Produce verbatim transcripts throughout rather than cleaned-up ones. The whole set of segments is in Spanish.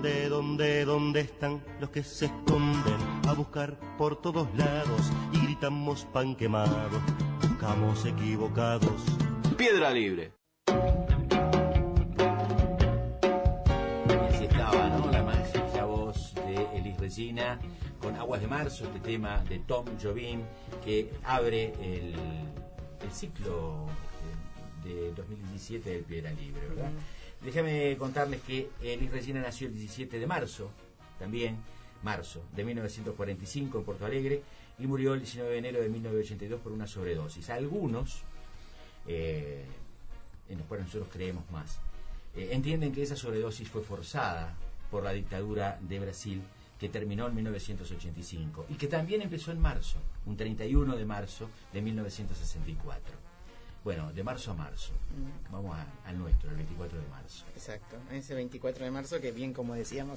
¿Dónde, dónde, dónde están los que se esconden a buscar por todos lados y gritamos pan quemado? Buscamos equivocados. Piedra Libre. Y así estaba, ¿no? La mágica voz de Elis Regina con Aguas de Marzo, este tema de Tom Jobim que abre el, el ciclo de dos mil diecisiete del Piedra Libre, ¿verdad? Mm. Déjame contarles que Elis Regina nació el diecisiete de marzo, también marzo de mil novecientos cuarenta y cinco en Porto Alegre, y murió el diecinueve de enero de mil novecientos ochenta y dos por una sobredosis. Algunos, eh, en los cuales nosotros creemos más, eh, entienden que esa sobredosis fue forzada por la dictadura de Brasil, que terminó en mil novecientos ochenta y cinco y que también empezó en marzo, un treinta y uno de marzo de mil novecientos sesenta y cuatro. Bueno, de marzo a marzo, vamos a, al nuestro, el veinticuatro de marzo. Exacto, ese veinticuatro de marzo que bien como decíamos,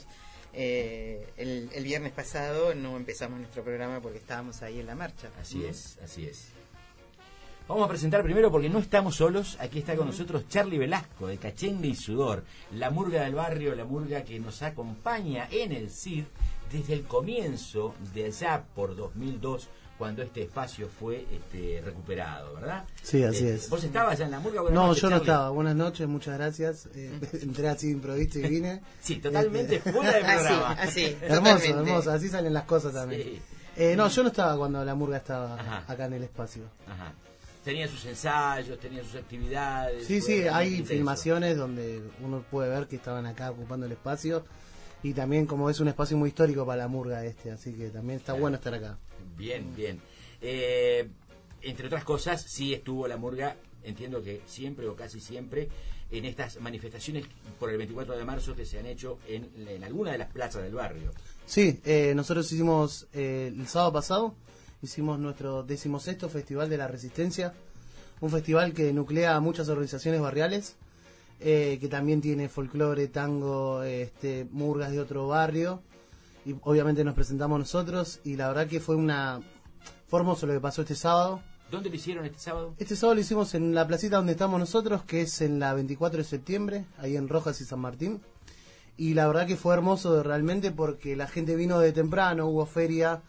eh, el, el viernes pasado no empezamos nuestro programa porque estábamos ahí en la marcha. Así ¿Mm? es, así es. Vamos a presentar primero, porque no estamos solos, aquí está con nosotros Charly Velasco, de Cachengue y Sudor, la murga del barrio, la murga que nos acompaña en el C I D desde el comienzo de allá por dos mil dos, cuando este espacio fue este, recuperado, ¿verdad? Sí, así eh, es. ¿Vos estabas ya en la murga? Buenas no, noches, yo no Charly. estaba. Buenas noches, muchas gracias. Eh, entré así de improviso y vine. Sí, totalmente fuera del programa. Así, así. Hermoso, hermoso. Así salen las cosas también. Sí. Eh, no, yo no estaba cuando la murga estaba Ajá. acá en el espacio. Ajá. Tenía sus ensayos, tenía sus actividades. Sí, sí, hay intenso. filmaciones donde uno puede ver que estaban acá ocupando el espacio. Y también como es un espacio muy histórico para la murga este, así que también está Claro. bueno estar acá. Bien, bien. Eh, entre otras cosas, sí estuvo la murga, entiendo que siempre o casi siempre, en estas manifestaciones por el veinticuatro de marzo que se han hecho en, en alguna de las plazas del barrio. Sí, eh, nosotros hicimos eh, el sábado pasado, hicimos nuestro decimosexto Festival de la Resistencia, un festival que nuclea a muchas organizaciones barriales, eh, que también tiene folclore, tango, este, murgas de otro barrio, y obviamente nos presentamos nosotros, y la verdad que fue una fue hermoso lo que pasó este sábado. ¿Dónde lo hicieron este sábado? Este sábado lo hicimos en la placita donde estamos nosotros, que es en la veinticuatro de septiembre, ahí en Rojas y San Martín. Y la verdad que fue hermoso realmente porque la gente vino de temprano, hubo feria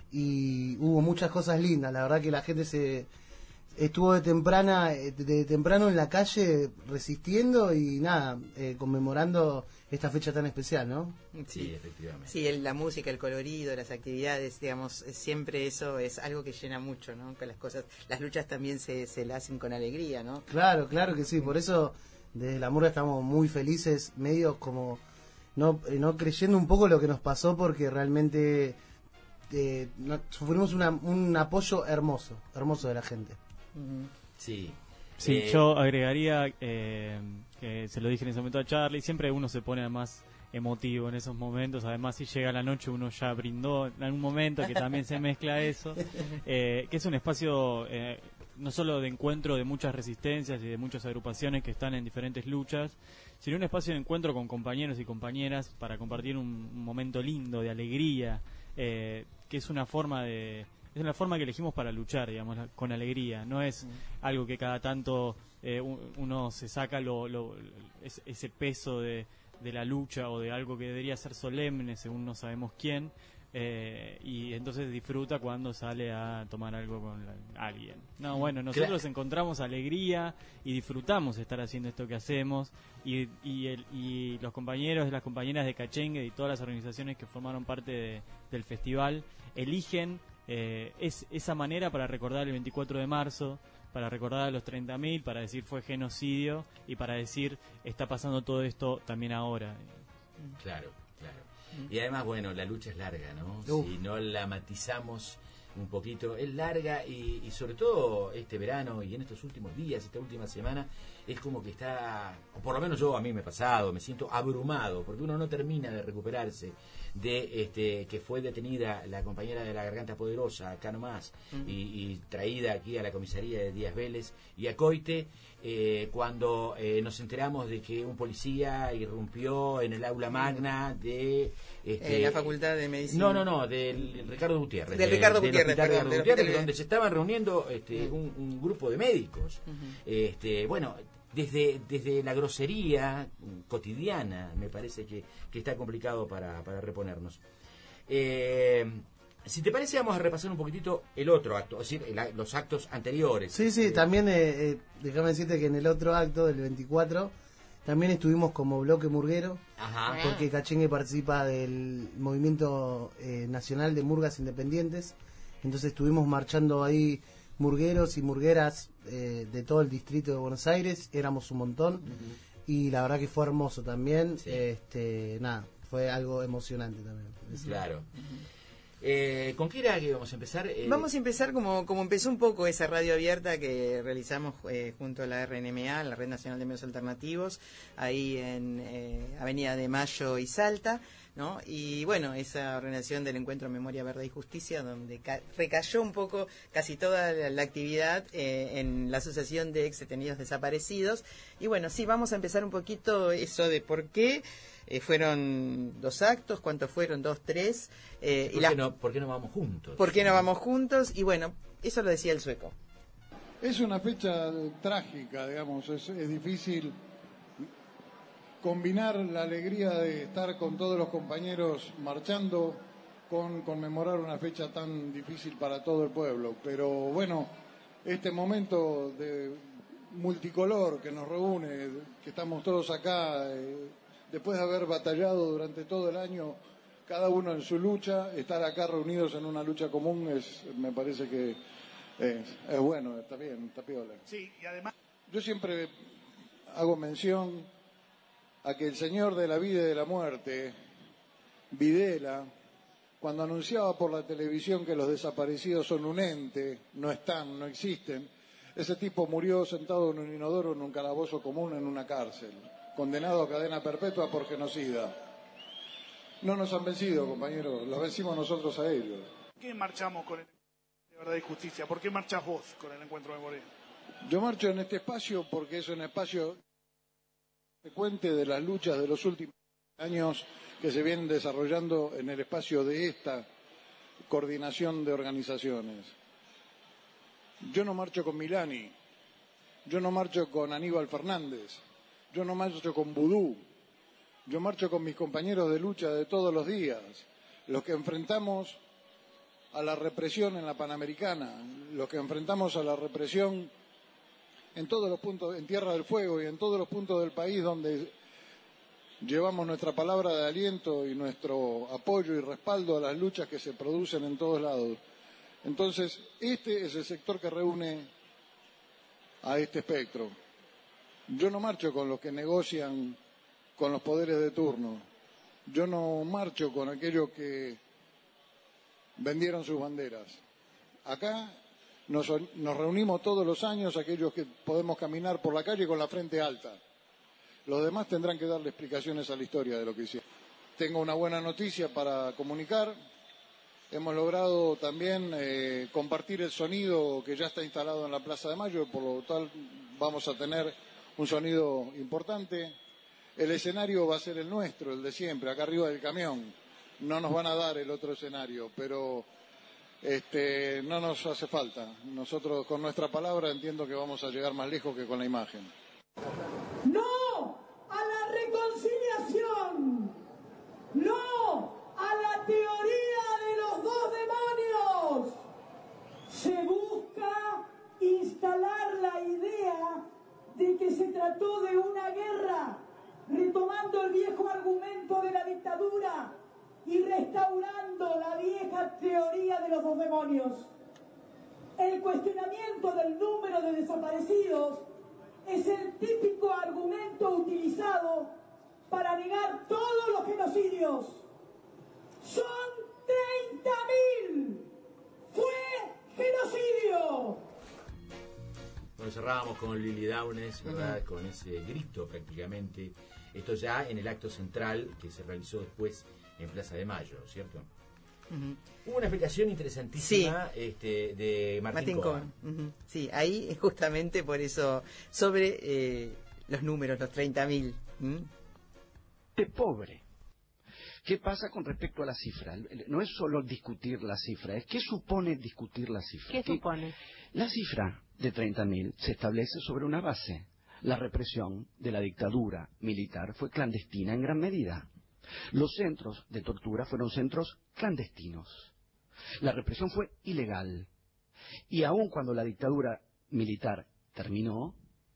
y hubo muchas cosas lindas. La verdad que la gente se estuvo de temprana de temprano en la calle resistiendo y nada, eh, conmemorando esta fecha tan especial, ¿no? Sí, sí, efectivamente. Sí, el, la música, el colorido, las actividades, digamos, siempre eso es algo que llena mucho, ¿no? Que las cosas, las luchas también se, se las hacen con alegría, ¿no? Claro, claro que sí, por eso desde la murga estamos muy felices, medio como no, no creyendo un poco lo que nos pasó porque realmente eh, no, sufrimos una, un apoyo hermoso, hermoso de la gente. Sí. Sí, eh, yo agregaría, eh, que se lo dije en ese momento a Charly, siempre uno se pone más emotivo en esos momentos, además si llega la noche uno ya brindó en algún momento, que también se mezcla eso, eh, que es un espacio eh, no solo de encuentro de muchas resistencias y de muchas agrupaciones que están en diferentes luchas, sino un espacio de encuentro con compañeros y compañeras para compartir un, un momento lindo, de alegría, eh, que es una forma de... Es una forma que elegimos para luchar, digamos, con alegría. No es algo que cada tanto eh, uno se saca lo, lo, ese peso de, de la lucha o de algo que debería ser solemne, según no sabemos quién, eh, y entonces disfruta cuando sale a tomar algo con la, alguien. No, bueno, nosotros claro. encontramos alegría y disfrutamos estar haciendo esto que hacemos, y, y, el, y los compañeros y las compañeras de Cachengue y todas las organizaciones que formaron parte de, del festival eligen Eh, es esa manera para recordar el veinticuatro de marzo, para recordar a los treinta mil, para decir fue genocidio y para decir está pasando todo esto también ahora. Claro, claro. Y además, bueno, la lucha es larga, ¿no? Uf. Si no la matizamos un poquito, es larga y, y sobre todo este verano y en estos últimos días, esta última semana, es como que está, o por lo menos yo a mí me ha pasado, me siento abrumado, porque uno no termina de recuperarse de este que fue detenida la compañera de la Garganta Poderosa, acá nomás, uh-huh. y, y traída aquí a la comisaría de Díaz Vélez y a Coite, eh, cuando eh, nos enteramos de que un policía irrumpió en el aula magna de... Este, eh, la Facultad de Medicina. No, no, no, del Ricardo Gutiérrez. Del Ricardo de, Gutiérrez, del perdón, Gutiérrez, del donde se estaban reuniendo este, uh-huh. un, un grupo de médicos. Uh-huh. este Bueno... desde, desde la grosería cotidiana, me parece que, que está complicado para, para reponernos. Eh, si te parece, vamos a repasar un poquitito el otro acto, es decir, el, los actos anteriores. Sí, sí, eh, también, eh, eh, déjame decirte que en el otro acto del veinticuatro también estuvimos como bloque murguero, Ajá. porque Cachengue participa del movimiento eh, nacional de murgas independientes, entonces estuvimos marchando ahí murgueros y murgueras eh, de todo el distrito de Buenos Aires, éramos un montón, uh-huh. y la verdad que fue hermoso también, sí. este nada, fue algo emocionante también. Claro. Uh-huh. Eh, ¿Con qué era que vamos a empezar? Eh, vamos a empezar como, como empezó un poco esa radio abierta que realizamos eh, junto a la R N M A, la Red Nacional de Medios Alternativos, ahí en eh, Avenida de Mayo y Salta, ¿no? Y bueno, esa organización del Encuentro Memoria, Verdad y Justicia, donde ca- recayó un poco casi toda la, la actividad eh, en la Asociación de Ex Detenidos Desaparecidos. Y bueno, sí, vamos a empezar un poquito eso de por qué eh, fueron dos actos, cuántos fueron, dos, tres. Eh, ¿Por, y la... qué no, ¿Por qué no vamos juntos? ¿Por qué no vamos juntos? Y bueno, eso lo decía el sueco. Es una fecha trágica, digamos, es, es difícil combinar la alegría de estar con todos los compañeros marchando con conmemorar una fecha tan difícil para todo el pueblo. Pero bueno, este momento de multicolor que nos reúne, que estamos todos acá, eh, después de haber batallado durante todo el año, cada uno en su lucha, estar acá reunidos en una lucha común, es, me parece que es, es bueno, está bien, está piola. Sí, y además... Yo siempre hago mención a que el señor de la vida y de la muerte, Videla, cuando anunciaba por la televisión que los desaparecidos son un ente, no están, no existen, ese tipo murió sentado en un inodoro en un calabozo común en una cárcel, condenado a cadena perpetua por genocida. No nos han vencido, compañeros, los vencimos nosotros a ellos. ¿Por qué marchamos con el de Verdad y Justicia? ¿Por qué marchas vos con el Encuentro Memoria? Yo marcho en este espacio porque es un espacio frecuente de las luchas de los últimos años que se vienen desarrollando en el espacio de esta coordinación de organizaciones. Yo no marcho con Milani, yo no marcho con Aníbal Fernández, yo no marcho con Vudú, yo marcho con mis compañeros de lucha de todos los días, los que enfrentamos a la represión en la Panamericana, los que enfrentamos a la represión en todos los puntos, en Tierra del Fuego y en todos los puntos del país donde llevamos nuestra palabra de aliento y nuestro apoyo y respaldo a las luchas que se producen en todos lados. Entonces, este es el sector que reúne a este espectro. Yo no marcho con los que negocian con los poderes de turno. Yo no marcho con aquellos que vendieron sus banderas. Acá Nos, nos reunimos todos los años aquellos que podemos caminar por la calle con la frente alta. Los demás tendrán que darle explicaciones a la historia de lo que hicieron. Tengo una buena noticia para comunicar. Hemos logrado también eh, compartir el sonido que ya está instalado en la Plaza de Mayo, por lo tal vamos a tener un sonido importante. El escenario va a ser el nuestro, el de siempre, acá arriba del camión. No nos van a dar el otro escenario, pero... Este, no nos hace falta. Nosotros con nuestra palabra entiendo que vamos a llegar más lejos que con la imagen. ¡No a la reconciliación! ¡No a la teoría de los dos demonios! Se busca instalar la idea de que se trató de una guerra, retomando el viejo argumento de la dictadura y restaurando la vieja teoría de los dos demonios. El cuestionamiento del número de desaparecidos es el típico argumento utilizado para negar todos los genocidios. ¡Son treinta mil! ¡Fue genocidio! Bueno, cerrábamos con Lili Downes, ¿verdad? Uh-huh. Con ese grito prácticamente. Esto ya en el acto central que se realizó después en Plaza de Mayo, ¿cierto? Uh-huh. Hubo una explicación interesantísima, sí, este, de Martín, Martín Cohen. Uh-huh. Sí, ahí justamente por eso, sobre eh, los números, los treinta mil. ¿Mm? De pobre. ¿Qué pasa con respecto a la cifra? No es solo discutir la cifra, es qué supone discutir la cifra. ¿Qué supone? La cifra de treinta mil se establece sobre una base. La represión de la dictadura militar fue clandestina en gran medida. Los centros de tortura fueron centros clandestinos. La represión fue ilegal. Y aun cuando la dictadura militar terminó,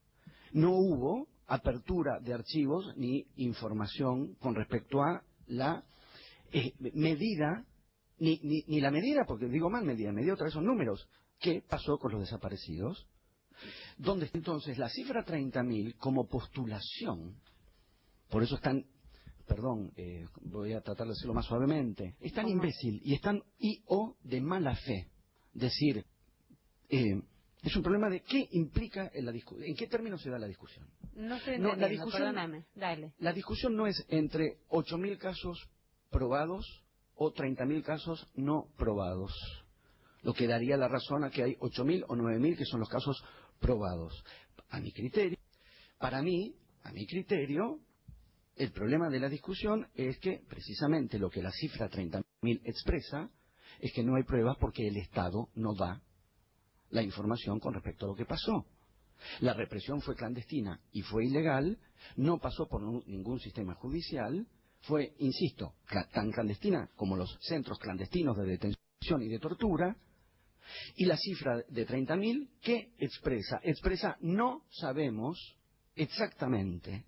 no hubo apertura de archivos ni información con respecto a la eh, medida, ni, ni, ni la medida, porque digo mal medida, medida otra vez son números, ¿qué pasó con los desaparecidos? Donde entonces la cifra treinta mil como postulación, por eso están, perdón, eh, voy a tratar de decirlo más suavemente, es tan imbécil y es tan y o de mala fe, decir, eh, es un problema de qué implica en la discusión, en qué términos se da la discusión. No estoy No, entendiendo, la discusión, perdóname, dale. La discusión no es entre ocho mil casos probados o treinta mil casos no probados, lo que daría la razón a que hay ocho mil o nueve mil que son los casos probados. A mi criterio, para mí, a mi criterio, el problema de la discusión es que precisamente lo que la cifra treinta mil expresa es que no hay pruebas porque el Estado no da la información con respecto a lo que pasó. La represión fue clandestina y fue ilegal, no pasó por ningún sistema judicial, fue, insisto, tan clandestina como los centros clandestinos de detención y de tortura, y la cifra de treinta mil, ¿qué expresa? Expresa, no sabemos exactamente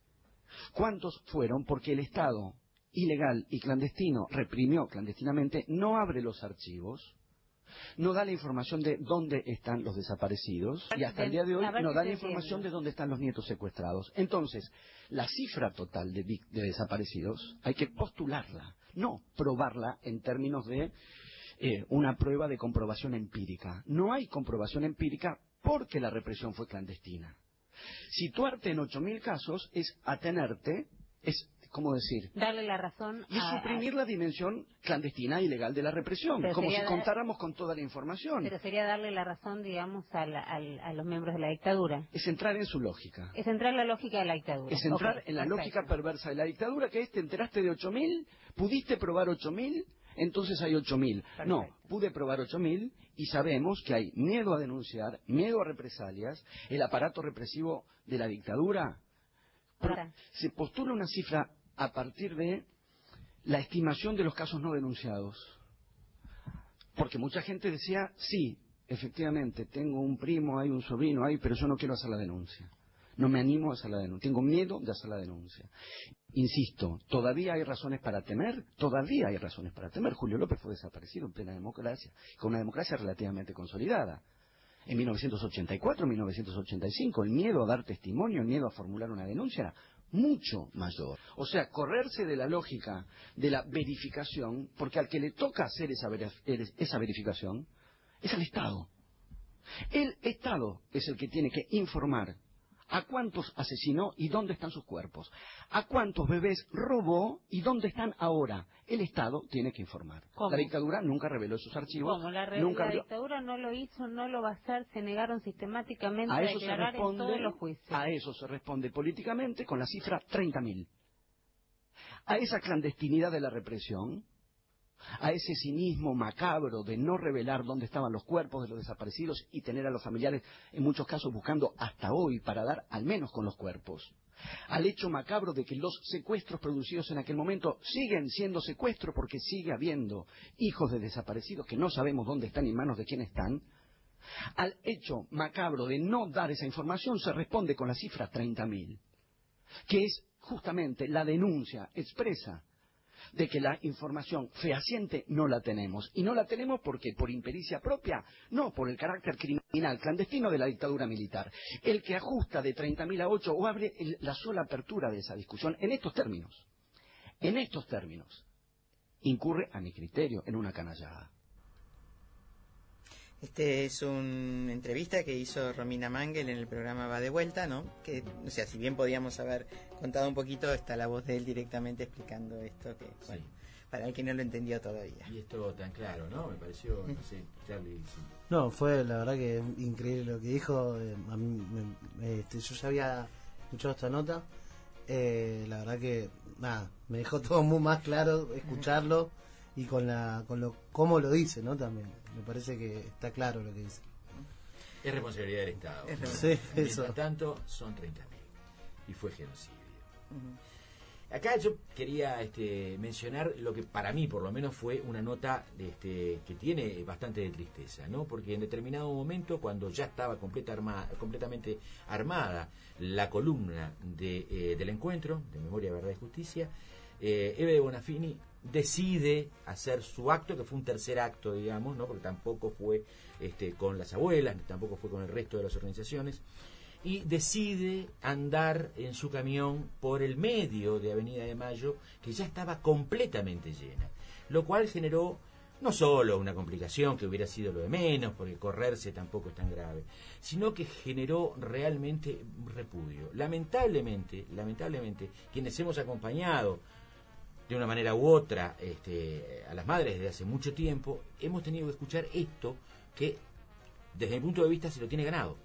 cuántos fueron, porque el Estado ilegal y clandestino reprimió clandestinamente, no abre los archivos, no da la información de dónde están los desaparecidos y hasta el día de hoy no da la información de dónde están los nietos secuestrados. Entonces, la cifra total de, de desaparecidos hay que postularla, no probarla en términos de eh, una prueba de comprobación empírica. No hay comprobación empírica porque la represión fue clandestina. Situarte en ocho mil casos es atenerte, es, ¿cómo decir? Darle la razón y a... suprimir la dimensión clandestina e ilegal de la represión, Pero como si dar... contáramos con toda la información. Pero sería darle la razón, digamos, a, la, a, a los miembros de la dictadura. Es entrar en su lógica. Es entrar en la lógica de la dictadura. Es entrar okay, en la perfecto. lógica perversa de la dictadura, que es, te enteraste de ocho mil, pudiste probar ocho mil, entonces hay ocho mil. No, pude probar ocho mil y sabemos que hay miedo a denunciar, miedo a represalias, el aparato represivo de la dictadura. Ahora. Se postula una cifra a partir de la estimación de los casos no denunciados. Porque mucha gente decía, sí, efectivamente, tengo un primo, hay un sobrino, hay, pero yo no quiero hacer la denuncia. No me animo a hacer la denuncia. Tengo miedo de hacer la denuncia. Insisto, ¿todavía hay razones para temer? Todavía hay razones para temer. Julio López fue desaparecido en plena democracia, con una democracia relativamente consolidada. En mil novecientos ochenta y cuatro, mil novecientos ochenta y cinco, el miedo a dar testimonio, el miedo a formular una denuncia era mucho mayor. O sea, correrse de la lógica de la verificación, porque al que le toca hacer esa, esa verificación es al Estado. El Estado es el que tiene que informar a cuántos asesinó y dónde están sus cuerpos, a cuántos bebés robó y dónde están ahora. El Estado tiene que informar. ¿Cómo? La dictadura nunca reveló esos archivos. Como la, re nunca la dictadura no lo hizo, no lo va a hacer, se negaron sistemáticamente a, a eso declarar se responde, en todos los juicios. A eso se responde políticamente con la cifra treinta mil. A esa clandestinidad de la represión, a ese cinismo macabro de no revelar dónde estaban los cuerpos de los desaparecidos y tener a los familiares, en muchos casos, buscando hasta hoy para dar al menos con los cuerpos. Al hecho macabro de que los secuestros producidos en aquel momento siguen siendo secuestros porque sigue habiendo hijos de desaparecidos que no sabemos dónde están y en manos de quién están. Al hecho macabro de no dar esa información se responde con la cifra treinta mil, que es justamente la denuncia expresa de que la información fehaciente no la tenemos. Y no la tenemos porque por impericia propia, no por el carácter criminal clandestino de la dictadura militar. El que ajusta de treinta mil a ocho o abre el, la sola apertura de esa discusión en estos términos, en estos términos, incurre, a mi criterio, en una canallada. Este es una entrevista que hizo Romina Mangel en el programa Va de Vuelta, ¿no? Que, o sea, si bien podíamos haber contado un poquito, está la voz de él directamente explicando esto, que, sí. Bueno, para el que no lo entendió todavía. Y esto tan claro, ¿no? Me pareció, no sé, Charlie. Sí. No, fue la verdad que increíble lo que dijo. Eh, a mí, me, este, yo ya había escuchado esta nota. Eh, la verdad que, nada, me dejó todo muy más claro escucharlo. Y con la con lo cómo lo dice, ¿no? También me parece que está claro lo que dice. Es responsabilidad del Estado. Es Sí, Mientras eso. tanto, son treinta mil. Y fue genocidio. Ujú. Acá yo quería este, mencionar lo que para mí por lo menos fue una nota este, que tiene bastante de tristeza, ¿no? Porque en determinado momento, cuando ya estaba completa arma, completamente armada la columna de, eh, del encuentro, de Memoria, Verdad y Justicia, eh, Eve de Bonafini decide hacer su acto, que fue un tercer acto, digamos, ¿no? Porque tampoco fue este, con las abuelas, tampoco fue con el resto de las organizaciones, y decide andar en su camión por el medio de Avenida de Mayo, que ya estaba completamente llena, lo cual generó no solo una complicación, que hubiera sido lo de menos, porque correrse tampoco es tan grave, sino que generó realmente repudio. Lamentablemente, lamentablemente, quienes hemos acompañado de una manera u otra este, a las madres desde hace mucho tiempo, hemos tenido que escuchar esto que, desde mi punto de vista, se lo tiene ganado.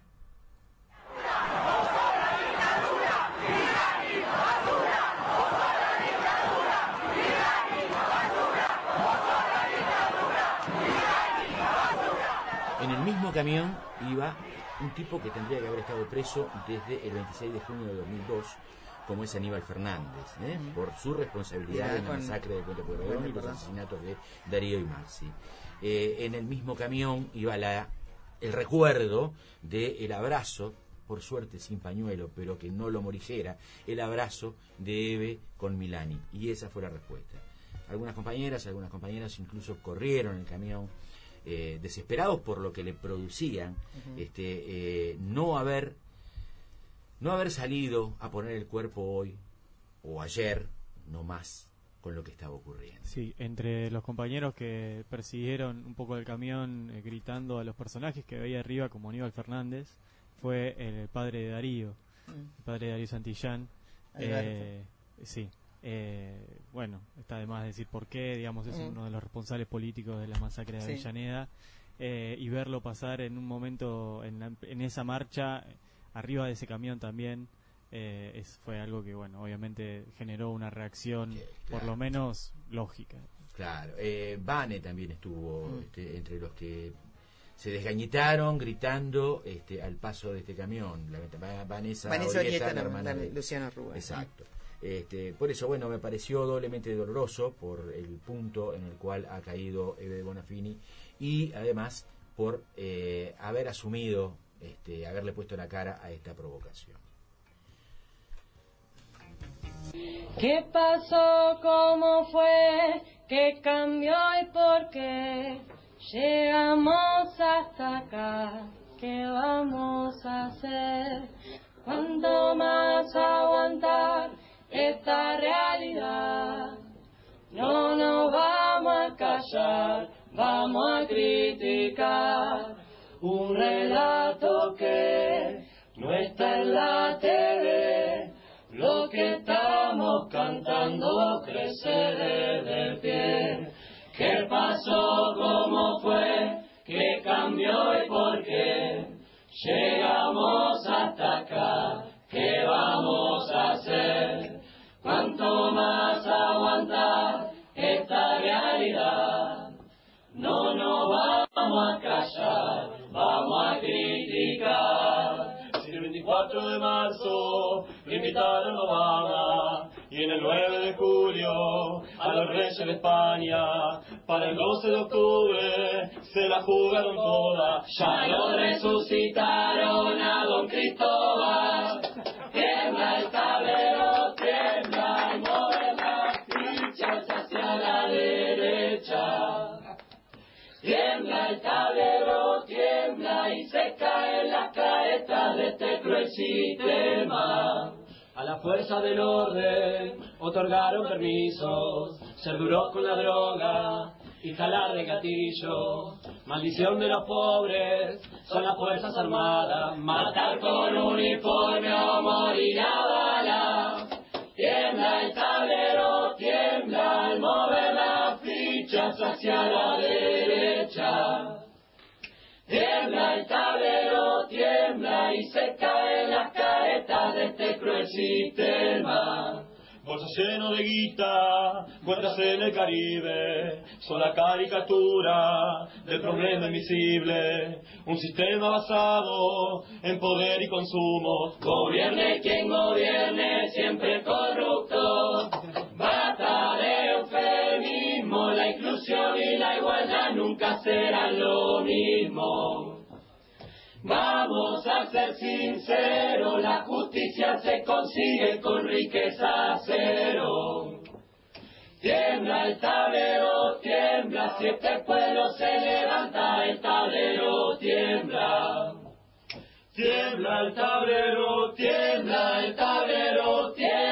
En el mismo camión iba un tipo que tendría que haber estado preso desde el veintiséis de junio de dos mil dos, como es Aníbal Fernández, ¿eh? uh-huh. por su responsabilidad yeah, en la con... masacre de Puente Pueyrredón bueno, y los perdón. asesinatos de Darío y Maxi. Eh, en el mismo camión iba la, el recuerdo del abrazo, por suerte sin pañuelo, pero que no lo morigera, el abrazo de Eve con Milani. Y esa fue la respuesta. Algunas compañeras, algunas compañeras incluso corrieron el camión, eh, desesperados por lo que le producían, uh-huh. este, eh, no haber no haber salido a poner el cuerpo hoy o ayer, no más, con lo que estaba ocurriendo. Sí, entre los compañeros que persiguieron un poco el camión eh, gritando a los personajes que veía arriba, como Aníbal Fernández, fue el padre de Darío, mm. el padre de Darío Santillán. Eh, sí, eh, bueno, está de más decir por qué, digamos, es mm. uno de los responsables políticos de la masacre de sí. Avellaneda, eh, y verlo pasar en un momento, en, la, en esa marcha, arriba de ese camión también, eh, es, fue algo que, bueno, obviamente generó una reacción, sí, claro. por lo menos lógica. Claro, eh, Vane también estuvo mm. este, entre los que se desgañitaron gritando este, al paso de este camión. La, Vanessa, Vanessa Orieta, la hermana la, de Luciana Rúa. Exacto. Este, por eso, bueno, me pareció doblemente doloroso por el punto en el cual ha caído Eve de Bonafini y además por eh, haber asumido, este, haberle puesto la cara a esta provocación. ¿Qué pasó? ¿Cómo fue? ¿Qué cambió y por qué? Llegamos hasta acá, ¿qué vamos a hacer? ¿Cuánto más aguantar esta realidad? No nos vamos a callar, vamos a criticar un relato que no está en la T V. Lo que estamos cantando crece desde el pie. ¿Qué pasó? ¿Cómo fue? ¿Qué cambió y por qué? Llegamos hasta acá, ¿qué vamos a hacer? ¿Cuánto más aguantar esta realidad? No nos vamos a callar, vamos a criticar. Si el veinticuatro de marzo le invitaron a Obama y en el nueve de julio a los reyes de España, para el doce de octubre se la jugaron toda, ya lo resucitaron a don Cristóbal. Tiembla el tablero, tiembla y mueve las fichas hacia la derecha. Tiembla el tablero, tiembla y se caen las caretas de este cruel sistema. A la fuerza del orden otorgaron permisos, ser duros con la droga y jalar de gatillo. Maldición de los pobres, son las fuerzas armadas, matar con uniforme o morir a bala. Tiembla el tablero, tiembla al mover las fichas hacia la derecha. Tiembla el tablero, tiembla y se caen las caretas de este cruel sistema. bolsos llenos de guita, cuentas en el Caribe, son la caricatura del problema invisible. Un sistema basado en poder y consumo. Gobierne quien gobierne, siempre corrupto. Basta de eufemismo, la inclusión y la igualdad nunca serán lo mismo. Vamos a ser sinceros, la justicia se consigue con riqueza cero. Tiembla el tablero, tiembla, si este pueblo se levanta, el tablero tiembla. Tiembla el tablero, tiembla el tablero, tiembla.